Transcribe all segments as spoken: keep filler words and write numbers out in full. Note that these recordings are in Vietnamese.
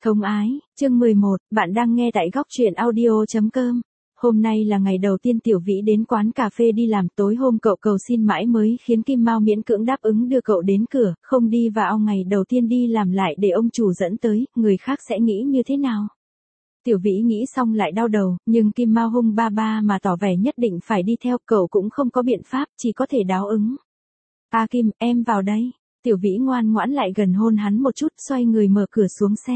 Thông ái, chương mười một, bạn đang nghe tại góc truyện audio.com. Hôm nay là ngày đầu tiên Tiểu Vĩ đến quán cà phê đi làm, tối hôm cậu cầu xin mãi mới khiến Kim Mao miễn cưỡng đáp ứng đưa cậu đến cửa, không đi vào ngày đầu tiên đi làm lại để ông chủ dẫn tới, người khác sẽ nghĩ như thế nào? Tiểu Vĩ nghĩ xong lại đau đầu, nhưng Kim Mao hung ba ba mà tỏ vẻ nhất định phải đi theo, cậu cũng không có biện pháp, chỉ có thể đáp ứng. A Kim, em vào đây. Tiểu Vĩ ngoan ngoãn lại gần hôn hắn một chút, xoay người mở cửa xuống xe.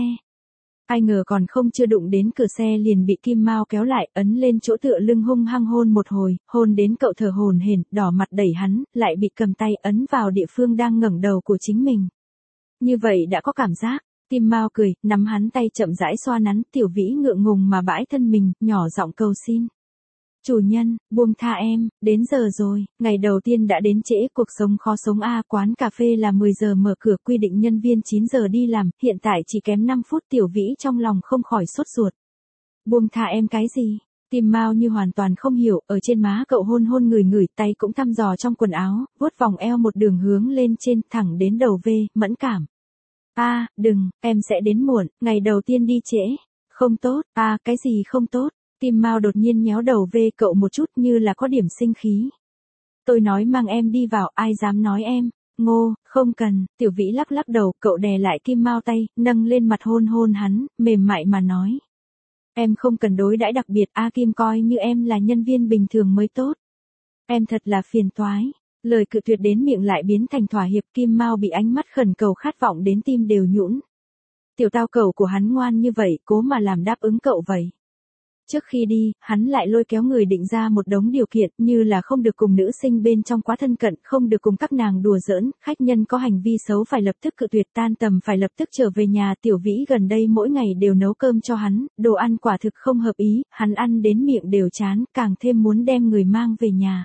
Ai ngờ còn không chưa đụng đến cửa xe liền bị Kim Mao kéo lại, ấn lên chỗ tựa lưng hung hăng hôn một hồi, hôn đến cậu thở hổn hển, đỏ mặt đẩy hắn, lại bị cầm tay ấn vào địa phương đang ngẩng đầu của chính mình. Như vậy đã có cảm giác. Kim Mao cười, nắm hắn tay chậm rãi xoa nắn, Tiểu Vĩ ngượng ngùng mà bãi thân mình, nhỏ giọng cầu xin. Chủ nhân, buông tha em, đến giờ rồi, ngày đầu tiên đã đến trễ, cuộc sống khó sống a. Quán cà phê là mười giờ mở cửa, quy định nhân viên chín giờ đi làm, hiện tại chỉ kém năm phút. Tiểu Vĩ trong lòng không khỏi sốt ruột. Buông tha em cái gì? Kim Mao như hoàn toàn không hiểu, ở trên má cậu hôn hôn người ngửi, tay cũng thăm dò trong quần áo, vuốt vòng eo một đường hướng lên trên, thẳng đến đầu V, mẫn cảm. A, à, đừng, em sẽ đến muộn, ngày đầu tiên đi trễ. Không tốt, a, à, cái gì không tốt? Kim Mao đột nhiên nhéo đầu về cậu một chút như là có điểm sinh khí. Tôi nói mang em đi vào, ai dám nói em. Ngô, không cần. Tiểu Vĩ lắc lắc đầu, cậu đè lại Kim Mao tay, nâng lên mặt hôn hôn hắn, mềm mại mà nói. Em không cần đối đãi đặc biệt, A Kim coi như em là nhân viên bình thường mới tốt. Em thật là phiền toái. Lời cự tuyệt đến miệng lại biến thành thỏa hiệp. Kim Mao bị ánh mắt khẩn cầu khát vọng đến tim đều nhũn. Tiểu tao cầu của hắn ngoan như vậy, cố mà làm đáp ứng cậu vậy. Trước khi đi, hắn lại lôi kéo người định ra một đống điều kiện, như là không được cùng nữ sinh bên trong quá thân cận, không được cùng các nàng đùa giỡn, khách nhân có hành vi xấu phải lập tức cự tuyệt, tan tầm phải lập tức trở về nhà. Tiểu Vĩ gần đây mỗi ngày đều nấu cơm cho hắn, đồ ăn quả thực không hợp ý, hắn ăn đến miệng đều chán, càng thêm muốn đem người mang về nhà.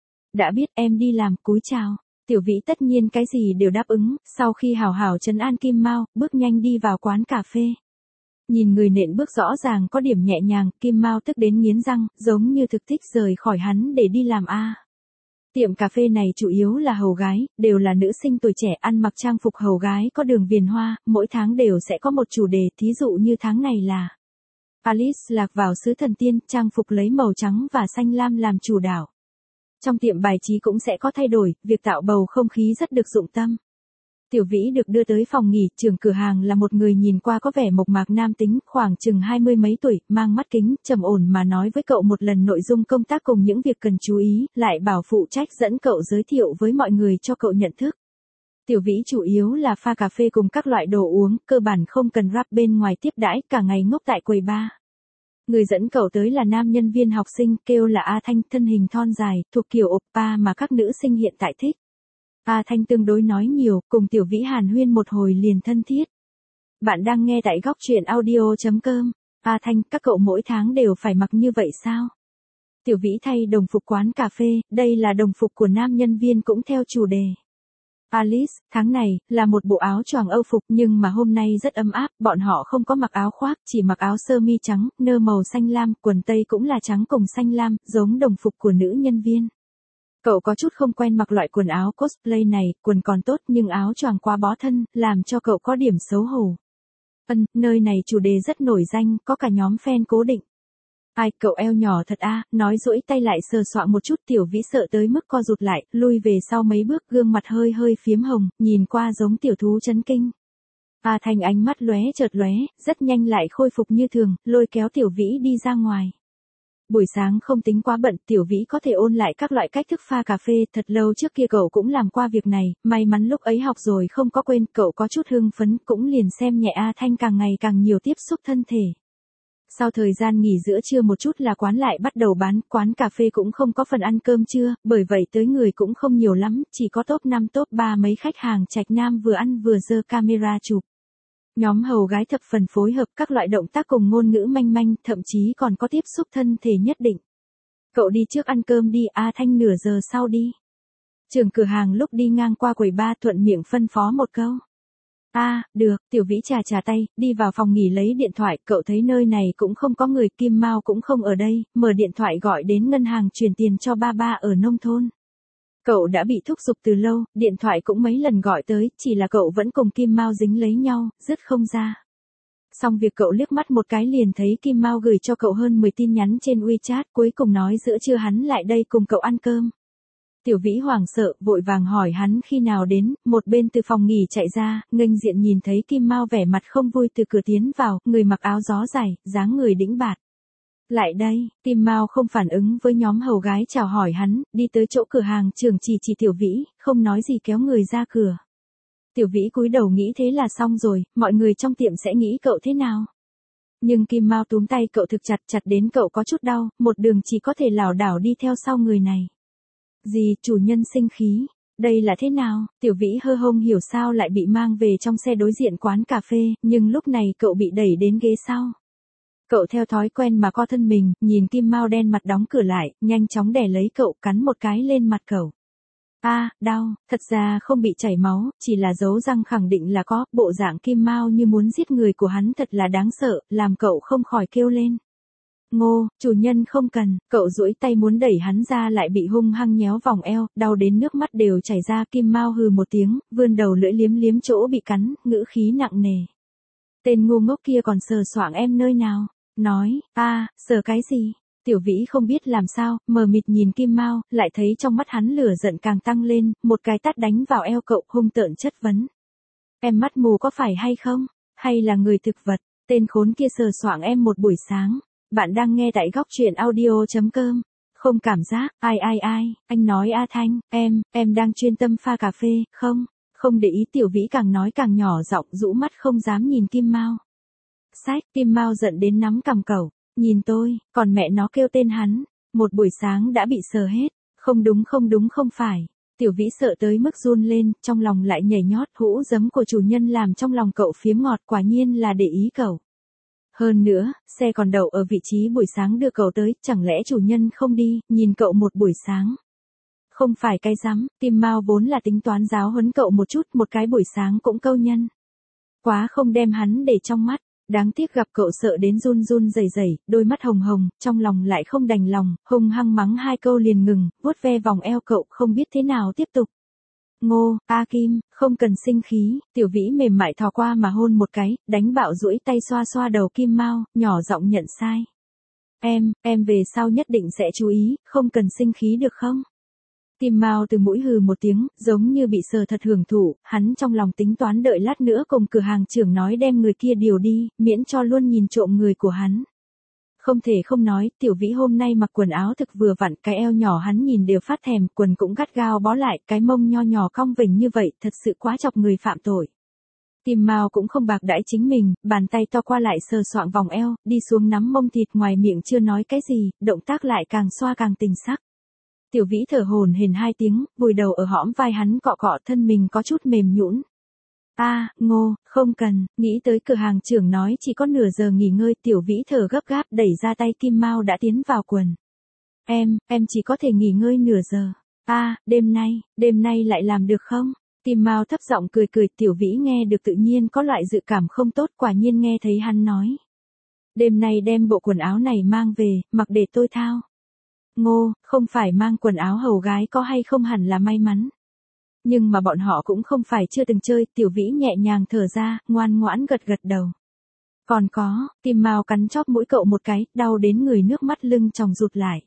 Đã biết em đi làm, cúi chào. Tiểu Vĩ tất nhiên cái gì đều đáp ứng, sau khi hào hào trấn an Kim Mao, bước nhanh đi vào quán cà phê. Nhìn người nện bước rõ ràng có điểm nhẹ nhàng, Kim Mao tức đến nghiến răng, giống như thực thích rời khỏi hắn để đi làm a. Tiệm cà phê này chủ yếu là hầu gái, đều là nữ sinh tuổi trẻ ăn mặc trang phục hầu gái có đường viền hoa, mỗi tháng đều sẽ có một chủ đề, thí dụ như tháng này là Alice lạc vào xứ thần tiên, trang phục lấy màu trắng và xanh lam làm chủ đạo. Trong tiệm bài trí cũng sẽ có thay đổi, việc tạo bầu không khí rất được dụng tâm. Tiểu Vĩ được đưa tới phòng nghỉ, trưởng cửa hàng là một người nhìn qua có vẻ mộc mạc nam tính, khoảng chừng hai mươi mấy tuổi, mang mắt kính, trầm ổn mà nói với cậu một lần nội dung công tác cùng những việc cần chú ý, lại bảo phụ trách dẫn cậu giới thiệu với mọi người cho cậu nhận thức. Tiểu Vĩ chủ yếu là pha cà phê cùng các loại đồ uống, cơ bản không cần rap bên ngoài tiếp đãi, cả ngày ngốc tại quầy bar. Người dẫn cậu tới là nam nhân viên học sinh, kêu là A Thanh, thân hình thon dài, thuộc kiểu oppa mà các nữ sinh hiện tại thích. A Thanh tương đối nói nhiều, cùng Tiểu Vĩ hàn huyên một hồi liền thân thiết. Bạn đang nghe tại góc truyện audio.com. A Thanh, các cậu mỗi tháng đều phải mặc như vậy sao? Tiểu Vĩ thay đồng phục quán cà phê, đây là đồng phục của nam nhân viên cũng theo chủ đề. Alice, tháng này, là một bộ áo choàng Âu phục nhưng mà hôm nay rất ấm áp, bọn họ không có mặc áo khoác, chỉ mặc áo sơ mi trắng, nơ màu xanh lam, quần tây cũng là trắng cùng xanh lam, giống đồng phục của nữ nhân viên. Cậu có chút không quen mặc loại quần áo cosplay này, quần còn tốt nhưng áo choàng quá bó thân, làm cho cậu có điểm xấu hổ. Ân, nơi này chủ đề rất nổi danh, có cả nhóm fan cố định. Ai, cậu eo nhỏ thật a, nói duỗi tay lại sờ soạng một chút. Tiểu Vĩ sợ tới mức co rụt lại, lui về sau mấy bước, gương mặt hơi hơi phiếm hồng, nhìn qua giống tiểu thú chấn kinh. A Thanh ánh mắt lóe chợt lóe, rất nhanh lại khôi phục như thường, lôi kéo Tiểu Vĩ đi ra ngoài. Buổi sáng không tính quá bận, Tiểu Vĩ có thể ôn lại các loại cách thức pha cà phê, thật lâu trước kia cậu cũng làm qua việc này, may mắn lúc ấy học rồi không có quên, cậu có chút hưng phấn, cũng liền xem nhẹ A Thanh càng ngày càng nhiều tiếp xúc thân thể. Sau thời gian nghỉ giữa trưa một chút là quán lại bắt đầu bán, quán cà phê cũng không có phần ăn cơm trưa, bởi vậy tới người cũng không nhiều lắm, chỉ có top năm top ba mấy khách hàng trạch nam vừa ăn vừa giơ camera chụp. Nhóm hầu gái thập phần phối hợp, các loại động tác cùng ngôn ngữ manh manh, thậm chí còn có tiếp xúc thân thể nhất định. Cậu đi trước ăn cơm đi, A Thanh nửa giờ sau đi. Trưởng cửa hàng lúc đi ngang qua quầy bar thuận miệng phân phó một câu. A, à, được, Tiểu Vĩ trà trà tay, đi vào phòng nghỉ lấy điện thoại, cậu thấy nơi này cũng không có người, Kim Mao cũng không ở đây, mở điện thoại gọi đến ngân hàng chuyển tiền cho ba ba ở nông thôn. Cậu đã bị thúc giục từ lâu, điện thoại cũng mấy lần gọi tới, chỉ là cậu vẫn cùng Kim Mao dính lấy nhau, dứt không ra. Xong việc cậu liếc mắt một cái liền thấy Kim Mao gửi cho cậu hơn mười tin nhắn trên WeChat, cuối cùng nói giữa trưa hắn lại đây cùng cậu ăn cơm. Tiểu Vĩ hoảng sợ, vội vàng hỏi hắn khi nào đến, một bên từ phòng nghỉ chạy ra, nghênh diện nhìn thấy Kim Mao vẻ mặt không vui từ cửa tiến vào, người mặc áo gió dài, dáng người đĩnh bạt. Lại đây, Kim Mao không phản ứng với nhóm hầu gái chào hỏi hắn, đi tới chỗ cửa hàng trưởng chỉ chỉ Tiểu Vĩ, không nói gì kéo người ra cửa. Tiểu Vĩ cúi đầu nghĩ thế là xong rồi, mọi người trong tiệm sẽ nghĩ cậu thế nào. Nhưng Kim Mao túm tay cậu thực chặt chặt đến cậu có chút đau, một đường chỉ có thể lảo đảo đi theo sau người này. Gì, chủ nhân sinh khí, đây là thế nào? Tiểu Vĩ hơ hông hiểu sao lại bị mang về trong xe đối diện quán cà phê, nhưng lúc này cậu bị đẩy đến ghế sau. Cậu theo thói quen mà co thân mình, nhìn Kim Mao đen mặt đóng cửa lại, nhanh chóng đè lấy cậu cắn một cái lên mặt cậu. A, à, đau, thật ra không bị chảy máu, chỉ là dấu răng khẳng định là có, bộ dạng Kim Mao như muốn giết người của hắn thật là đáng sợ, làm cậu không khỏi kêu lên. Ngô, chủ nhân không cần, cậu duỗi tay muốn đẩy hắn ra lại bị hung hăng nhéo vòng eo, đau đến nước mắt đều chảy ra. Kim Mao hừ một tiếng, vươn đầu lưỡi liếm liếm chỗ bị cắn, ngữ khí nặng nề. Tên ngu ngốc kia còn sờ soạng em nơi nào? Nói, a, à, sờ cái gì? Tiểu Vĩ không biết làm sao, mờ mịt nhìn Kim Mao, lại thấy trong mắt hắn lửa giận càng tăng lên, một cái tát đánh vào eo cậu, hung tợn chất vấn. Em mắt mù có phải hay không? Hay là người thực vật? Tên khốn kia sờ soạng em một buổi sáng. Bạn đang nghe tại góc truyện audio chấm com. Không cảm giác, ai ai ai, anh nói A Thanh, em, em đang chuyên tâm pha cà phê, không, không để ý. Tiểu Vĩ càng nói càng nhỏ giọng, rũ mắt không dám nhìn Kim Mao. Sách, Kim Mao giận đến nắm cằm cậu, nhìn tôi, còn mẹ nó kêu tên hắn, một buổi sáng đã bị sờ hết, không đúng không đúng không phải. Tiểu Vĩ sợ tới mức run lên, trong lòng lại nhảy nhót, hũ giấm của chủ nhân làm trong lòng cậu phiếm ngọt, quả nhiên là để ý cậu. Hơn nữa, xe còn đậu ở vị trí buổi sáng đưa cậu tới, chẳng lẽ chủ nhân không đi, nhìn cậu một buổi sáng. Không phải cái rắm, Kim Mao vốn là tính toán giáo huấn cậu một chút, một cái buổi sáng cũng câu nhân. Quá không đem hắn để trong mắt, đáng tiếc gặp cậu sợ đến run run rẩy rẩy, đôi mắt hồng hồng, trong lòng lại không đành lòng, hung hăng mắng hai câu liền ngừng, vuốt ve vòng eo cậu, không biết thế nào tiếp tục. Ngô, A Kim, không cần sinh khí. Tiểu Vĩ mềm mại thò qua mà hôn một cái, đánh bạo duỗi tay xoa xoa đầu Kim Mao, nhỏ giọng nhận sai. Em, em về sau nhất định sẽ chú ý, không cần sinh khí được không? Kim Mao từ mũi hừ một tiếng, giống như bị sờ thật hưởng thụ, hắn trong lòng tính toán đợi lát nữa cùng cửa hàng trưởng nói đem người kia điều đi, miễn cho luôn nhìn trộm người của hắn. Không thể không nói, Tiểu Vĩ hôm nay mặc quần áo thực vừa vặn, cái eo nhỏ hắn nhìn đều phát thèm, quần cũng gắt gao bó lại, cái mông nho nhỏ cong vểnh như vậy, thật sự quá chọc người phạm tội. Kim Mao cũng không bạc đãi chính mình, bàn tay to qua lại sờ soạng vòng eo, đi xuống nắm mông thịt, ngoài miệng chưa nói cái gì, động tác lại càng xoa càng tình sắc. Tiểu Vĩ thở hổn hển hai tiếng, vùi đầu ở hõm vai hắn cọ cọ, thân mình có chút mềm nhũn. A, à, Ngô, không cần, nghĩ tới cửa hàng trưởng nói chỉ có nửa giờ nghỉ ngơi, Tiểu Vĩ thở gấp gáp đẩy ra tay Kim Mao đã tiến vào quần. Em, em chỉ có thể nghỉ ngơi nửa giờ. A, à, đêm nay, đêm nay lại làm được không? Kim Mao thấp giọng cười cười, Tiểu Vĩ nghe được tự nhiên có loại dự cảm không tốt, quả nhiên nghe thấy hắn nói. Đêm nay đem bộ quần áo này mang về, mặc để tôi thao. Ngô, không phải mang quần áo hầu gái có hay không hẳn là may mắn. Nhưng mà bọn họ cũng không phải chưa từng chơi, Tiểu Vĩ nhẹ nhàng thở ra, ngoan ngoãn gật gật đầu. Còn có, Kim Mao cắn chóp mũi cậu một cái, đau đến người nước mắt lưng tròng rụt lại.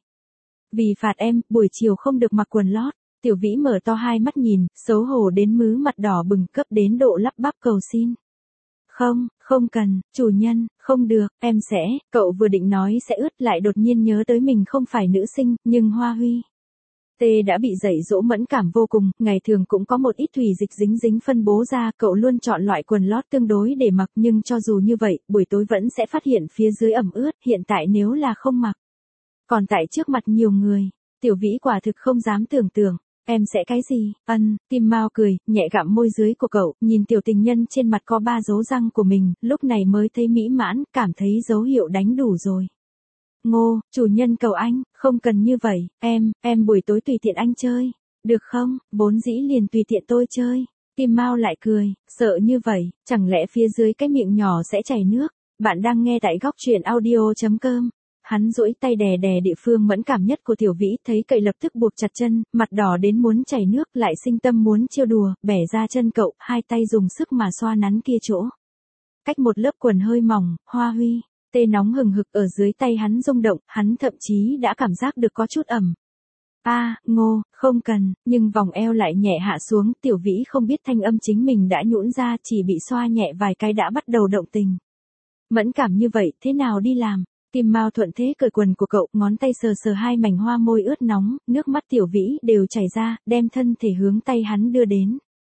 Vì phạt em, buổi chiều không được mặc quần lót. Tiểu Vĩ mở to hai mắt nhìn, xấu hổ đến mứ mặt đỏ bừng, cấp đến độ lắp bắp cầu xin. Không, không cần, chủ nhân, không được, em sẽ, cậu vừa định nói sẽ ướt lại đột nhiên nhớ tới mình không phải nữ sinh, nhưng Hoa Huy. Tê đã bị dạy dỗ mẫn cảm vô cùng, ngày thường cũng có một ít thủy dịch dính dính phân bố ra, cậu luôn chọn loại quần lót tương đối để mặc, nhưng cho dù như vậy, buổi tối vẫn sẽ phát hiện phía dưới ẩm ướt, hiện tại nếu là không mặc. Còn tại trước mặt nhiều người, Tiểu Vĩ quả thực không dám tưởng tượng. Em sẽ cái gì? Ân, Kim Mao cười, nhẹ gặm môi dưới của cậu, nhìn tiểu tình nhân trên mặt có ba dấu răng của mình, lúc này mới thấy mỹ mãn, cảm thấy dấu hiệu đánh đủ rồi. Ngô, chủ nhân cầu anh, không cần như vậy, em, em buổi tối tùy tiện anh chơi, được không, vốn dĩ liền tùy tiện tôi chơi. Kim Mao lại cười, sợ như vậy, chẳng lẽ phía dưới cái miệng nhỏ sẽ chảy nước. Bạn đang nghe tại góc truyện audio chấm com. Hắn duỗi tay đè đè địa phương mẫn cảm nhất của Tiểu Vĩ, thấy cậy lập tức buộc chặt chân, mặt đỏ đến muốn chảy nước, lại sinh tâm muốn trêu đùa, bẻ ra chân cậu, hai tay dùng sức mà xoa nắn kia chỗ. cách một lớp quần hơi mỏng, hoa huy, tê nóng hừng hực ở dưới tay hắn rung động, hắn thậm chí đã cảm giác được có chút ẩm. A, à, Ngô, không cần, nhưng vòng eo lại nhẹ hạ xuống, Tiểu Vĩ không biết thanh âm chính mình đã nhũn ra, chỉ bị xoa nhẹ vài cái đã bắt đầu động tình. Mẫn cảm như vậy, thế nào đi làm? Kim Mao thuận thế cởi quần của cậu, ngón tay sờ sờ hai mảnh hoa môi ướt nóng, nước mắt Tiểu Vĩ đều chảy ra, đem thân thể hướng tay hắn đưa đến.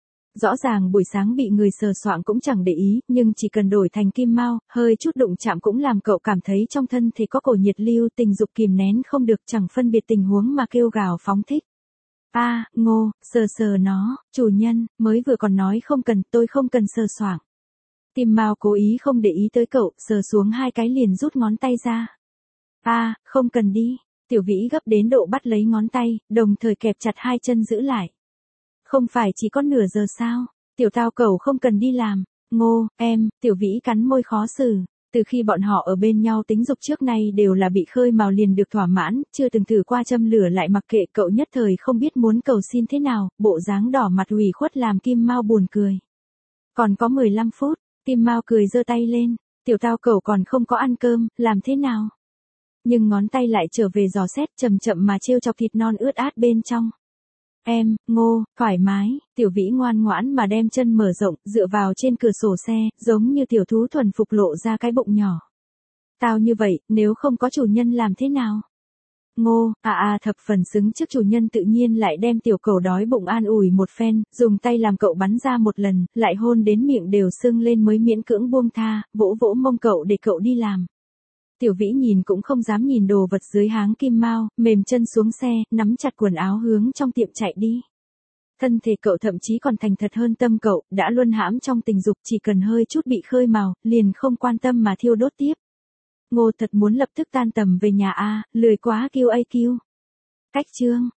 Rõ ràng buổi sáng bị người sờ soạng cũng chẳng để ý, nhưng chỉ cần đổi thành Kim Mao, hơi chút đụng chạm cũng làm cậu cảm thấy trong thân thể có cổ nhiệt lưu, tình dục kìm nén không được, chẳng phân biệt tình huống mà kêu gào phóng thích. A, à, Ngô, sờ sờ nó, chủ nhân, mới vừa còn nói không cần, tôi không cần sờ soạng. Kim Mao cố ý không để ý tới cậu, sờ xuống hai cái liền rút ngón tay ra. A, à, không cần đi. Tiểu Vĩ gấp đến độ bắt lấy ngón tay, đồng thời kẹp chặt hai chân giữ lại. Không phải chỉ có nửa giờ sao? Tiểu Tao cậu không cần đi làm. Ngô, em, Tiểu Vĩ cắn môi khó xử. Từ khi bọn họ ở bên nhau tính dục trước nay đều là bị khơi mào liền được thỏa mãn, chưa từng thử qua châm lửa lại mặc kệ, cậu nhất thời không biết muốn cầu xin thế nào, bộ dáng đỏ mặt ủy khuất làm Kim Mao buồn cười. Còn có mười lăm phút, Kim Mao cười giơ tay lên, Tiểu Tao cậu còn không có ăn cơm, làm thế nào? Nhưng ngón tay lại trở về dò xét chậm chậm mà trêu chọc thịt non ướt át bên trong. Em, Ngô, thoải mái, Tiểu Vĩ ngoan ngoãn mà đem chân mở rộng, dựa vào trên cửa sổ xe, giống như tiểu thú thuần phục lộ ra cái bụng nhỏ. Tao như vậy, nếu không có chủ nhân làm thế nào? Ngô, à à thập phần xứng trước chủ nhân tự nhiên lại đem tiểu cẩu đói bụng an ủi một phen, dùng tay làm cậu bắn ra một lần, lại hôn đến miệng đều sưng lên mới miễn cưỡng buông tha, vỗ vỗ mông cậu để cậu đi làm. Tiểu Vĩ nhìn cũng không dám nhìn đồ vật dưới háng Kim Mao, mềm chân xuống xe, nắm chặt quần áo hướng trong tiệm chạy đi. Thân thể cậu thậm chí còn thành thật hơn tâm cậu, đã luân hãm trong tình dục, chỉ cần hơi chút bị khơi mào, liền không quan tâm mà thiêu đốt tiếp. Ngô thật muốn lập tức tan tầm về nhà a, lười quá kêu a kêu. Cách chương